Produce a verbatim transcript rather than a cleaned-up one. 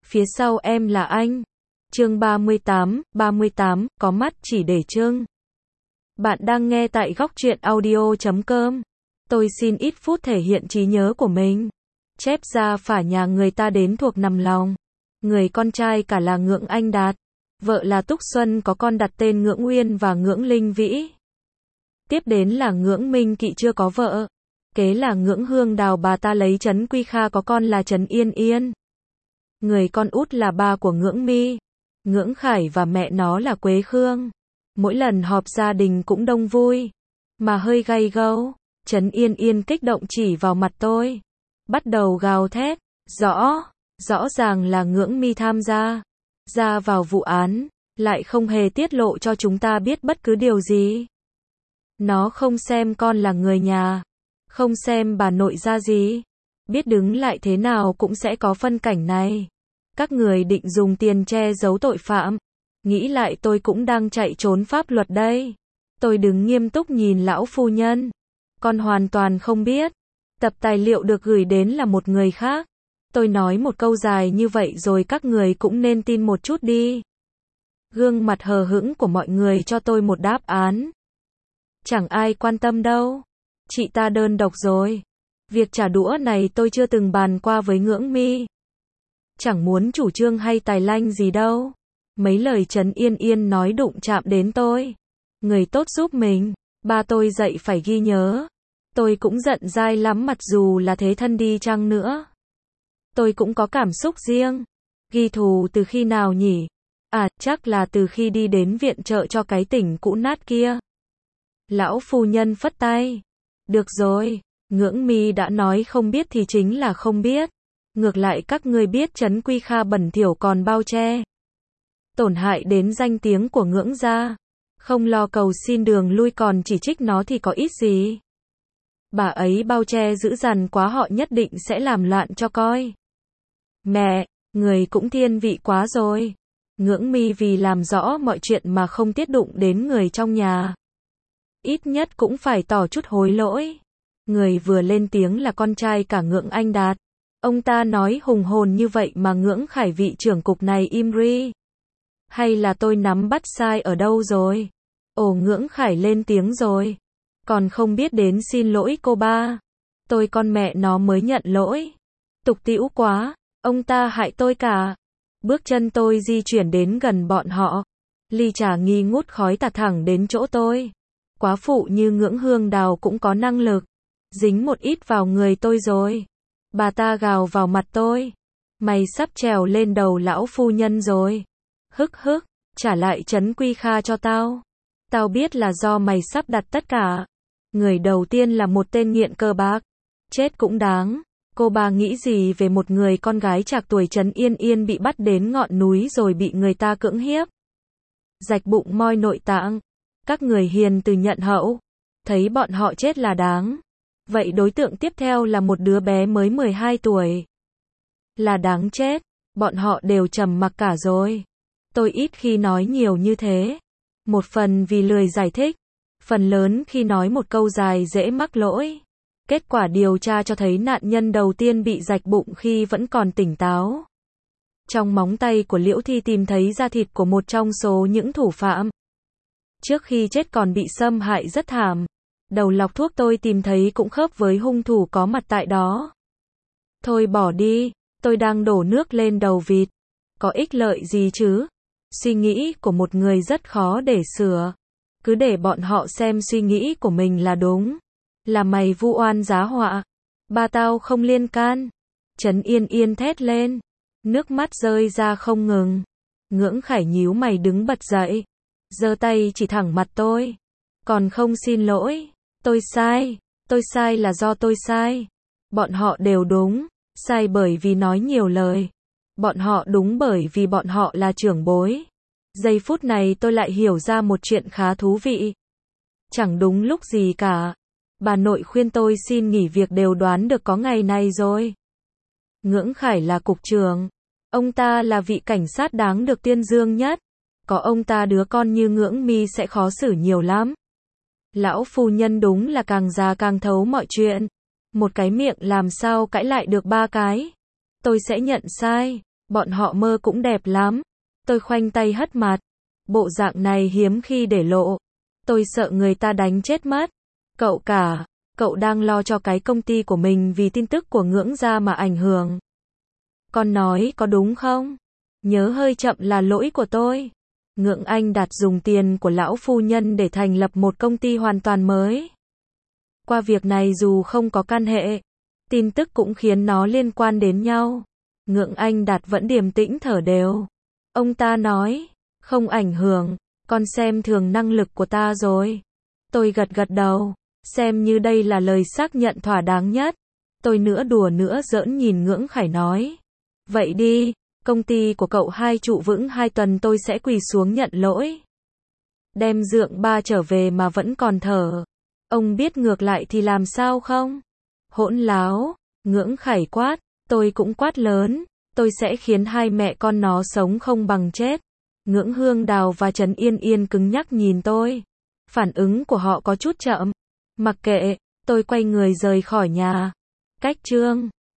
phía sau em là anh. Chương ba mươi tám, ba mươi tám, có mắt chỉ để trưng. Bạn đang nghe tại góc truyện audio chấm com. Tôi xin ít phút thể hiện trí nhớ của mình. Chép ra phả nhà người ta đến thuộc nằm lòng. Người con trai cả là Ngưỡng Anh Đạt. Vợ là Túc Xuân, có con đặt tên Ngưỡng Uyên và Ngưỡng Linh Vĩ. Tiếp đến là Ngưỡng Minh Kỵ chưa có vợ. Kế là Ngưỡng Hương Đào, bà ta lấy Trấn Quy Kha, có con là Trấn Yên Yên. Người con út là ba của Ngưỡng Mi, Ngưỡng Khải, và mẹ nó là Quế Khương. Mỗi lần họp gia đình cũng đông vui, mà hơi gay gẫu. Trấn Yên Yên kích động chỉ vào mặt tôi, bắt đầu gào thét, rõ, rõ ràng là Ngưỡng Mi tham gia, ra vào vụ án, lại không hề tiết lộ cho chúng ta biết bất cứ điều gì. Nó không xem con là người nhà, không xem bà nội ra gì, biết đứng lại thế nào cũng sẽ có phân cảnh này. Các người định dùng tiền che giấu tội phạm. Nghĩ lại tôi cũng đang chạy trốn pháp luật đây. Tôi đứng nghiêm túc nhìn lão phu nhân. Con hoàn toàn không biết. Tập tài liệu được gửi đến là một người khác. Tôi nói một câu dài như vậy rồi các người cũng nên tin một chút đi. Gương mặt hờ hững của mọi người cho tôi một đáp án. Chẳng ai quan tâm đâu. Chị ta đơn độc rồi. Việc trả đũa này tôi chưa từng bàn qua với Ngưỡng Mi. Chẳng muốn chủ trương hay tài lanh gì đâu. Mấy lời Trấn Yên Yên nói đụng chạm đến tôi. Người tốt giúp mình, ba tôi dạy phải ghi nhớ. Tôi cũng giận dai lắm, mặc dù là thế thân đi chăng nữa. Tôi cũng có cảm xúc riêng. Ghi thù từ khi nào nhỉ? À, chắc là từ khi đi đến viện trợ cho cái tỉnh cũ nát kia. Lão phu nhân phất tay. Được rồi, Ngưỡng Mi đã nói không biết thì chính là không biết. Ngược lại các ngươi biết Trấn Quy Kha bẩn thỉu còn bao che. Tổn hại đến danh tiếng của Ngưỡng gia. Không lo cầu xin đường lui còn chỉ trích nó thì có ích gì. Bà ấy bao che dữ dằn quá, họ nhất định sẽ làm loạn cho coi. Mẹ, người cũng thiên vị quá rồi. Ngưỡng Mi vì làm rõ mọi chuyện mà không tiết đụng đến người trong nhà. Ít nhất cũng phải tỏ chút hối lỗi. Người vừa lên tiếng là con trai cả Ngưỡng Anh Đạt. Ông ta nói hùng hồn như vậy mà Ngưỡng Khải vị trưởng cục này im ri. Hay là tôi nắm bắt sai ở đâu rồi? Ồ, Ngưỡng Khải lên tiếng rồi. Còn không biết đến xin lỗi cô ba. Tôi con mẹ nó mới nhận lỗi. Tục tĩu quá, ông ta hại tôi cả. Bước chân tôi di chuyển đến gần bọn họ. Ly trà nghi ngút khói tạt thẳng đến chỗ tôi. Quá phụ như Ngưỡng Hương Đào cũng có năng lực. Dính một ít vào người tôi rồi. Bà ta gào vào mặt tôi. Mày sắp trèo lên đầu lão phu nhân rồi. Hức hức, trả lại Trấn Quy Kha cho tao. Tao biết là do mày sắp đặt tất cả. Người đầu tiên là một tên nghiện cờ bạc. Chết cũng đáng. Cô bà nghĩ gì về một người con gái trạc tuổi Trấn Yên Yên bị bắt đến ngọn núi rồi bị người ta cưỡng hiếp, rạch bụng moi nội tạng. Các người hiền từ nhận hậu. Thấy bọn họ chết là đáng. Vậy đối tượng tiếp theo là một đứa bé mới mười hai tuổi. Là đáng chết. Bọn họ đều trầm mặc cả rồi. Tôi ít khi nói nhiều như thế. Một phần vì lười giải thích. Phần lớn khi nói một câu dài dễ mắc lỗi. Kết quả điều tra cho thấy nạn nhân đầu tiên bị rạch bụng khi vẫn còn tỉnh táo. Trong móng tay của Liễu Thi tìm thấy da thịt của một trong số những thủ phạm. Trước khi chết còn bị xâm hại rất thảm. Đầu lọc thuốc tôi tìm thấy cũng khớp với hung thủ có mặt tại đó. Thôi bỏ đi, tôi đang đổ nước lên đầu vịt. Có ích lợi gì chứ? Suy nghĩ của một người rất khó để sửa. Cứ để bọn họ xem suy nghĩ của mình là đúng. Là mày vu oan giá họa. Ba tao không liên can. Trấn Yên Yên thét lên. Nước mắt rơi ra không ngừng. Ngưỡng Khải nhíu mày đứng bật dậy. Giơ tay chỉ thẳng mặt tôi. Còn không xin lỗi. Tôi sai. Tôi sai là do tôi sai. Bọn họ đều đúng. Sai bởi vì nói nhiều lời. Bọn họ đúng bởi vì bọn họ là trưởng bối. Giây phút này tôi lại hiểu ra một chuyện khá thú vị. Chẳng đúng lúc gì cả. Bà nội khuyên tôi xin nghỉ việc đều đoán được có ngày này rồi. Ngưỡng Khải là cục trưởng. Ông ta là vị cảnh sát đáng được tuyên dương nhất. Có ông ta đứa con như Ngưỡng Mi sẽ khó xử nhiều lắm. Lão phu nhân đúng là càng già càng thấu mọi chuyện. Một cái miệng làm sao cãi lại được ba cái. Tôi sẽ nhận sai. Bọn họ mơ cũng đẹp lắm. Tôi khoanh tay hất mặt. Bộ dạng này hiếm khi để lộ. Tôi sợ người ta đánh chết mất. Cậu cả, cậu đang lo cho cái công ty của mình vì tin tức của Ngưỡng Gia mà ảnh hưởng. Con nói có đúng không? Nhớ hơi chậm là lỗi của tôi. Ngưỡng Anh Đạt dùng tiền của lão phu nhân để thành lập một công ty hoàn toàn mới. Qua việc này dù không có can hệ, tin tức cũng khiến nó liên quan đến nhau. Ngưỡng Anh Đạt vẫn điềm tĩnh thở đều. Ông ta nói, không ảnh hưởng, con xem thường năng lực của ta rồi. Tôi gật gật đầu, xem như đây là lời xác nhận thỏa đáng nhất. Tôi nữa đùa nữa giỡn nhìn Ngưỡng Khải nói. Vậy đi, công ty của cậu hai trụ vững hai tuần tôi sẽ quỳ xuống nhận lỗi. Đem Dượng Ba trở về mà vẫn còn thở. Ông biết ngược lại thì làm sao không? Hỗn láo, Ngưỡng Khải quát, tôi cũng quát lớn, tôi sẽ khiến hai mẹ con nó sống không bằng chết. Ngưỡng Hương Đào và Trần Yên Yên cứng nhắc nhìn tôi. Phản ứng của họ có chút chậm. Mặc kệ, tôi quay người rời khỏi nhà. Cách chương